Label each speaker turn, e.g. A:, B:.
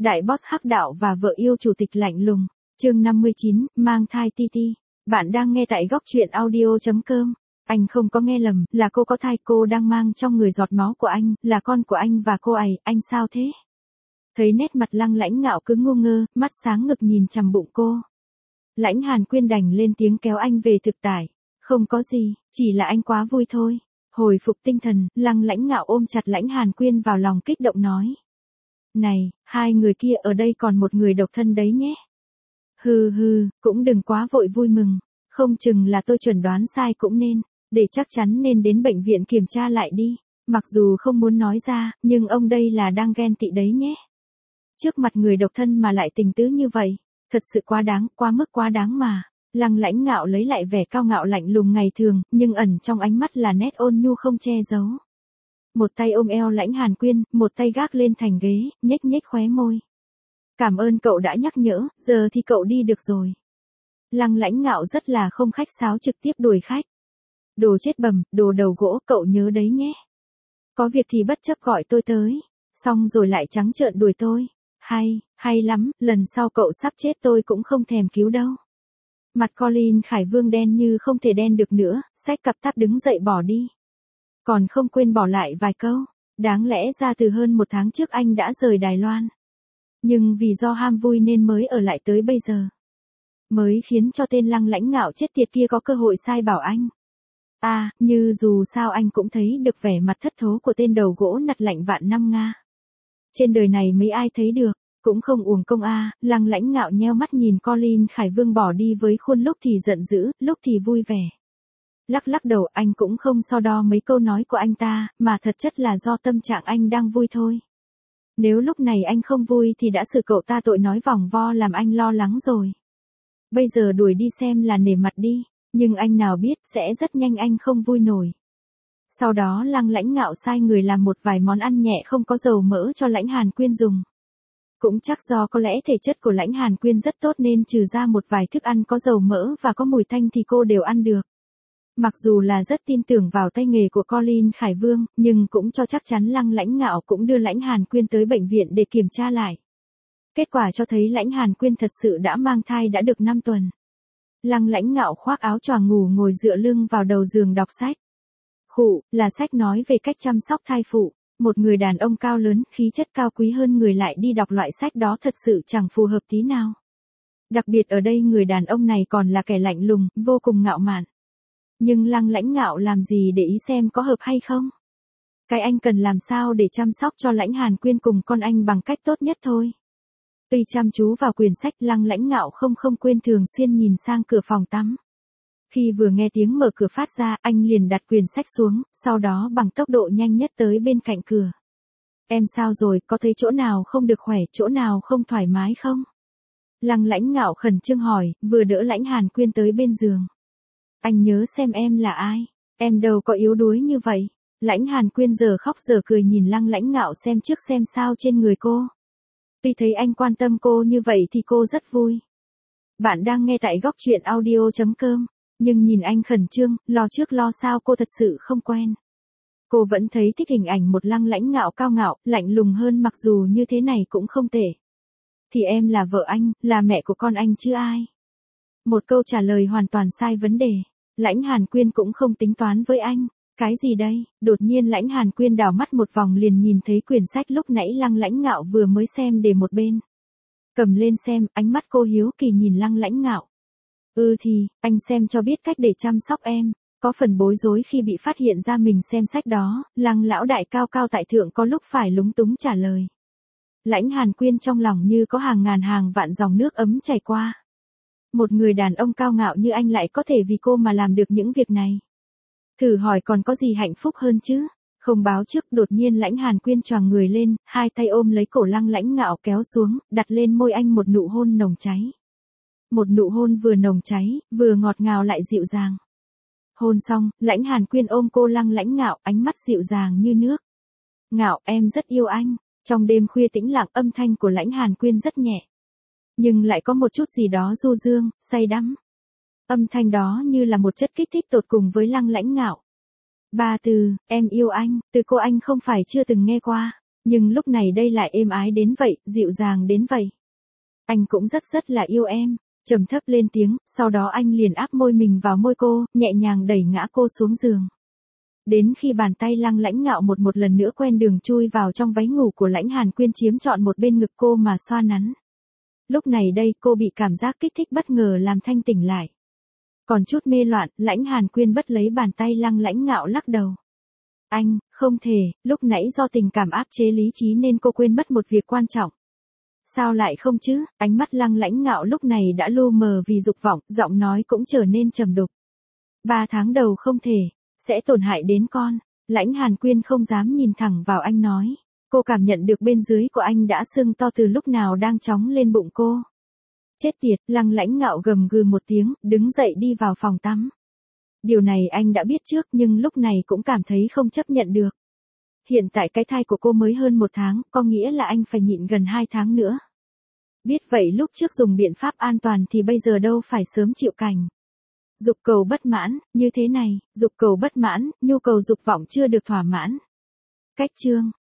A: Đại boss hắc đạo và vợ yêu chủ tịch lạnh lùng. Chương 59, mang thai Titi. Bạn đang nghe tại góc truyện audio.com. Anh không có nghe lầm, là cô có thai, cô đang mang trong người giọt máu của anh, là con của anh và cô ấy, anh sao thế? Thấy nét mặt Lăng Lãnh Ngạo cứ ngu ngơ, mắt sáng ngực nhìn chằm bụng cô. Lãnh Hàn Quyên đành lên tiếng kéo anh về thực tại. Không có gì, chỉ là anh quá vui thôi. Hồi phục tinh thần, Lăng Lãnh Ngạo ôm chặt Lãnh Hàn Quyên vào lòng kích động nói. Này, hai người kia ở đây còn một người độc thân đấy nhé. Hừ, cũng đừng quá vội vui mừng. Không chừng là tôi chuẩn đoán sai cũng nên. Để chắc chắn nên đến bệnh viện kiểm tra lại đi. Mặc dù không muốn nói ra, nhưng ông đây là đang ghen tị đấy nhé. Trước mặt người độc thân mà lại tình tứ như vậy. Thật sự quá đáng, quá mức quá đáng mà. Lăng Lãnh Ngạo lấy lại vẻ cao ngạo lạnh lùng ngày thường, nhưng ẩn trong ánh mắt là nét ôn nhu không che giấu. Một tay ôm eo Lãnh Hàn Quyên, một tay gác lên thành ghế, nhếch nhếch khóe môi. Cảm ơn cậu đã nhắc nhở, giờ thì cậu đi được rồi. Lăng Lãnh Ngạo rất là không khách sáo trực tiếp đuổi khách. Đồ chết bầm, đồ đầu gỗ, cậu nhớ đấy nhé. Có việc thì bất chấp gọi tôi tới. Xong rồi lại trắng trợn đuổi tôi. Hay lắm, lần sau cậu sắp chết tôi cũng không thèm cứu đâu. Mặt Colin Khải Vương đen như không thể đen được nữa, xách cặp táp đứng dậy bỏ đi. Còn không quên bỏ lại vài câu. Đáng lẽ ra từ hơn một tháng trước anh đã rời Đài Loan. Nhưng vì do ham vui nên mới ở lại tới bây giờ. Mới khiến cho tên Lăng Lãnh Ngạo chết tiệt kia có cơ hội sai bảo anh. Như dù sao anh cũng thấy được vẻ mặt thất thố của tên đầu gỗ nặt lạnh vạn năm Nga. Trên đời này mấy ai thấy được, cũng không uổng công Lăng Lãnh Ngạo nheo mắt nhìn Colin Khải Vương bỏ đi với khuôn lúc thì giận dữ, lúc thì vui vẻ. Lắc đầu anh cũng không so đo mấy câu nói của anh ta, mà thật chất là do tâm trạng anh đang vui thôi. Nếu lúc này anh không vui thì đã xử cậu ta tội nói vòng vo làm anh lo lắng rồi. Bây giờ đuổi đi xem là nể mặt đi, nhưng anh nào biết sẽ rất nhanh anh không vui nổi. Sau đó Lăng Lãnh Ngạo sai người làm một vài món ăn nhẹ không có dầu mỡ cho Lãnh Hàn Quyên dùng. Cũng chắc do có lẽ thể chất của Lãnh Hàn Quyên rất tốt nên trừ ra một vài thức ăn có dầu mỡ và có mùi tanh thì cô đều ăn được. Mặc dù là rất tin tưởng vào tay nghề của Colin Khải Vương, nhưng cũng cho chắc chắn Lăng Lãnh Ngạo cũng đưa Lãnh Hàn Quyên tới bệnh viện để kiểm tra lại. Kết quả cho thấy Lãnh Hàn Quyên thật sự đã mang thai đã được 5 tuần. Lăng Lãnh Ngạo khoác áo choàng ngủ ngồi dựa lưng vào đầu giường đọc sách. Là sách nói về cách chăm sóc thai phụ. Một người đàn ông cao lớn, khí chất cao quý hơn người lại đi đọc loại sách đó thật sự chẳng phù hợp tí nào. Đặc biệt ở đây người đàn ông này còn là kẻ lạnh lùng, vô cùng ngạo mạn. Nhưng Lăng Lãnh Ngạo làm gì để ý xem có hợp hay không? Cái anh cần làm sao để chăm sóc cho Lãnh Hàn Quyên cùng con anh bằng cách tốt nhất thôi. Tuy chăm chú vào quyển sách, Lăng Lãnh Ngạo không quên thường xuyên nhìn sang cửa phòng tắm. Khi vừa nghe tiếng mở cửa phát ra, anh liền đặt quyển sách xuống, sau đó bằng tốc độ nhanh nhất tới bên cạnh cửa. Em sao rồi, có thấy chỗ nào không được khỏe, chỗ nào không thoải mái không? Lăng Lãnh Ngạo khẩn trương hỏi, vừa đỡ Lãnh Hàn Quyên tới bên giường. Anh nhớ xem em là ai, em đâu có yếu đuối như vậy. Lãnh Hàn Quyên giờ khóc giờ cười nhìn Lăng Lãnh Ngạo xem trước xem sao trên người cô. Tuy thấy anh quan tâm cô như vậy thì cô rất vui. Bạn đang nghe tại góc truyện audio.com, nhưng nhìn anh khẩn trương, lo trước lo sau cô thật sự không quen. Cô vẫn thấy thích hình ảnh một Lăng Lãnh Ngạo cao ngạo, lạnh lùng hơn mặc dù như thế này cũng không tệ. Thì em là vợ anh, là mẹ của con anh chứ ai. Một câu trả lời hoàn toàn sai vấn đề. Lãnh Hàn Quyên cũng không tính toán với anh. Cái gì đây? Đột nhiên Lãnh Hàn Quyên đảo mắt một vòng liền nhìn thấy quyển sách lúc nãy Lăng Lãnh Ngạo vừa mới xem để một bên. Cầm lên xem, ánh mắt cô hiếu kỳ nhìn Lăng Lãnh Ngạo. Thì, anh xem cho biết cách để chăm sóc em. Có phần bối rối khi bị phát hiện ra mình xem sách đó, Lăng lão đại cao cao tại thượng có lúc phải lúng túng trả lời. Lãnh Hàn Quyên trong lòng như có hàng ngàn hàng vạn dòng nước ấm chảy qua. Một người đàn ông cao ngạo như anh lại có thể vì cô mà làm được những việc này. Thử hỏi còn có gì hạnh phúc hơn chứ? Không báo trước, đột nhiên Lãnh Hàn Quyên choàng người lên, hai tay ôm lấy cổ Lăng Lãnh Ngạo kéo xuống, đặt lên môi anh một nụ hôn nồng cháy. Một nụ hôn vừa nồng cháy, vừa ngọt ngào lại dịu dàng. Hôn xong, Lãnh Hàn Quyên ôm cô Lăng Lãnh Ngạo, ánh mắt dịu dàng như nước. Ngạo, em rất yêu anh. Trong đêm khuya tĩnh lặng, âm thanh của Lãnh Hàn Quyên rất nhẹ. Nhưng lại có một chút gì đó du dương, say đắm. Âm thanh đó như là một chất kích thích tột cùng với Lăng Lãnh Ngạo. Ba từ, em yêu anh, từ cô anh không phải chưa từng nghe qua. Nhưng lúc này đây lại êm ái đến vậy, dịu dàng đến vậy. Anh cũng rất là yêu em, trầm thấp lên tiếng, sau đó anh liền áp môi mình vào môi cô, nhẹ nhàng đẩy ngã cô xuống giường. Đến khi bàn tay Lăng Lãnh Ngạo một lần nữa quen đường chui vào trong váy ngủ của Lãnh Hàn Quyên chiếm trọn một bên ngực cô mà xoa nắn. Lúc này đây cô bị cảm giác kích thích bất ngờ làm thanh tỉnh lại. Còn chút mê loạn, Lãnh Hàn Quyên bắt lấy bàn tay Lăng Lãnh Ngạo lắc đầu. Anh, không thể, lúc nãy do tình cảm áp chế lý trí nên cô quên mất một việc quan trọng. Sao lại không chứ, ánh mắt Lăng Lãnh Ngạo lúc này đã lu mờ vì dục vọng, giọng nói cũng trở nên trầm đục. 3 tháng đầu không thể, sẽ tổn hại đến con. Lãnh Hàn Quyên không dám nhìn thẳng vào anh nói. Cô cảm nhận được bên dưới của anh đã sưng to từ lúc nào đang chóng lên bụng cô. Chết tiệt, Lăng Lãnh Ngạo gầm gừ một tiếng, đứng dậy đi vào phòng tắm. Điều này anh đã biết trước nhưng lúc này cũng cảm thấy không chấp nhận được. Hiện tại cái thai của cô mới hơn 1 tháng, có nghĩa là anh phải nhịn gần 2 tháng nữa. Biết vậy lúc trước dùng biện pháp an toàn thì bây giờ đâu phải sớm chịu cảnh. Dục cầu bất mãn, như thế này, dục cầu bất mãn, nhu cầu dục vọng chưa được thỏa mãn. Cách chương